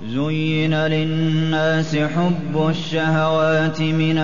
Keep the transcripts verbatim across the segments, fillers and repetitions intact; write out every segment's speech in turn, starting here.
زُيِّنَ لِلنَّاسِ حُبُّ الشَّهَوَاتِ مِنَ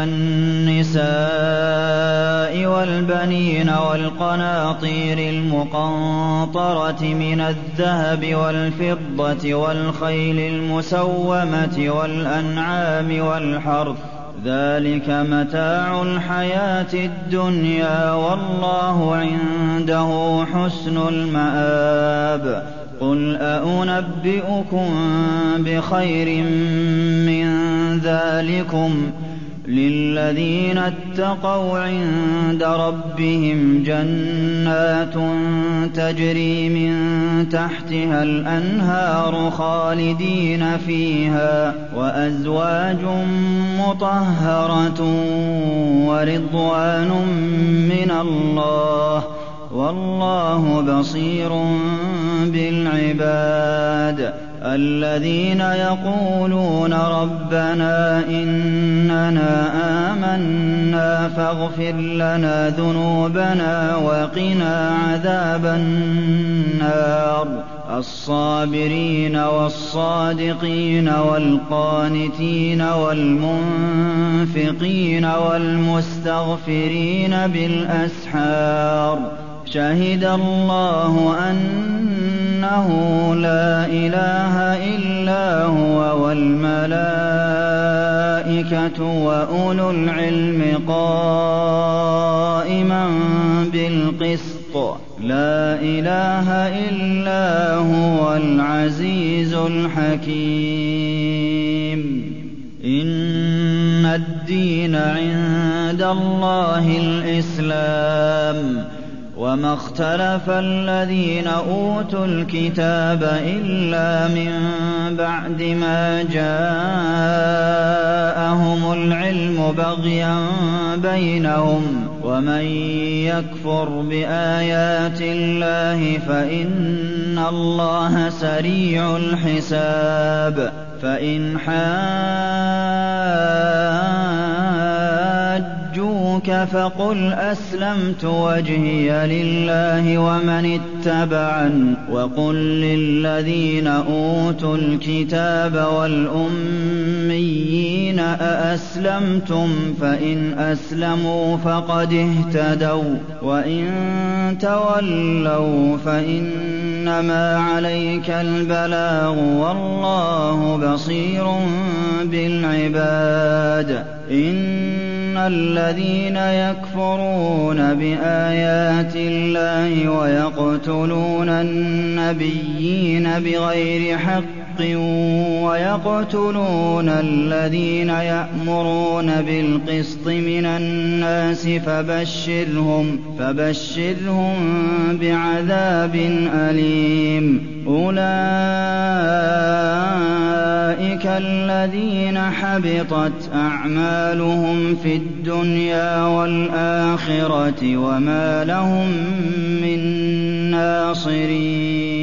النِّسَاءِ وَالْبَنِينَ وَالْقَنَاطِيرِ الْمُقَنطَرَةِ مِنَ الذَّهَبِ وَالْفِضَّةِ وَالْخَيْلِ الْمُسَوَّمَةِ وَالْأَنْعَامِ وَالْحَرْثِ ۗ ذَٰلِكَ مَتَاعُ الْحَيَاةِ الدُّنْيَا ۖ وَاللَّهُ عِندَهُ حُسْنُ الْمَآبِ. قُلْ أَؤُنَبِّئُكُم بِخَيْرٍ مِّن ذَٰلِكُمْ ۚ لِلَّذِينَ اتَّقَوْا عِندَ رَبِّهِمْ جَنَّاتٌ تَجْرِي مِن تَحْتِهَا الْأَنْهَارُ خَالِدِينَ فِيهَا وَأَزْوَاجٌ مُّطَهَّرَةٌ وَرِضْوَانٌ مِّنَ اللَّهِ ۗ وَاللَّهُ بَصِيرٌ بِالْعِبَادِ. الَّذِينَ يَقُولُونَ رَبَّنَا إِنَّنَا آمَنَّا فَاغْفِرْ لَنَا ذُنُوبَنَا وَقِنَا عَذَابَ النَّارِ. الصَّابِرِينَ وَالصَّادِقِينَ وَالْقَانِتِينَ وَالْمُنفِقِينَ وَالْمُسْتَغْفِرِينَ بِالْأَسْحَارِ. شَهِدَ اللَّهُ أَنَّهُ لَا إِلَٰهَ إِلَّا هُوَ وَالْمَلَائِكَةُ وَأُولُو الْعِلْمِ قَائِمًا بِالْقِسْطِ ۚ لَا إِلَٰهَ إِلَّا هُوَ الْعَزِيزُ الْحَكِيمُ. إِنَّ الدِّينَ عِندَ اللَّهِ الْإِسْلَامُ ۗ وَمَا اخْتَلَفَ الَّذِينَ أُوتُوا الْكِتَابَ إِلَّا مِن بَعْدِ مَا جَاءَهُمُ الْعِلْمُ بَغْيًا بَيْنَهُمْ ۗ وَمَن يَكْفُرْ بِآيَاتِ اللَّهِ فَإِنَّ اللَّهَ سَرِيعُ الْحِسَابِ. فَإِنْ حَاجُّوكَ فَقُلْ أَسْلَمْتُ وَجْهِيَ لِلَّهِ وَمَنِ اتَّبَعَنِ ۖ وَقُل لِّلَّذِينَ أُوتُوا الْكِتَابَ وَالْأُمِّيِّينَ أَأَسْلَمْتُمْ ۖ فَإِنْ أَسْلَمُوا فَقَدِ اهْتَدَوا ۖ وَّإِن تَوَلَّوْا فَإِنَّمَا عَلَيْكَ الْبَلَاغُ ۗ وَاللَّهُ بَصِيرٌ بِالْعِبَادِ. إِنَّ الَّذِينَ يَكْفُرُونَ بِآيَاتِ اللَّهِ وَيَقْتُلُونَ النَّبِيِّينَ بِغَيْرِ حَقٍّ وَيَقْتُلُونَ الَّذِينَ يَأْمُرُونَ بِالْقِسْطِ مِنَ النَّاسِ فَبَشِّرْهُم فَبَشِّرْهُم بِعَذَابٍ أَلِيمٍ. أُولَٰئِكَ الَّذِينَ حَبِطَتْ أَعْمَالُهُمْ فِي الدُّنْيَا وَالْآخِرَةِ وَمَا لَهُم مِّن نَّاصِرِينَ.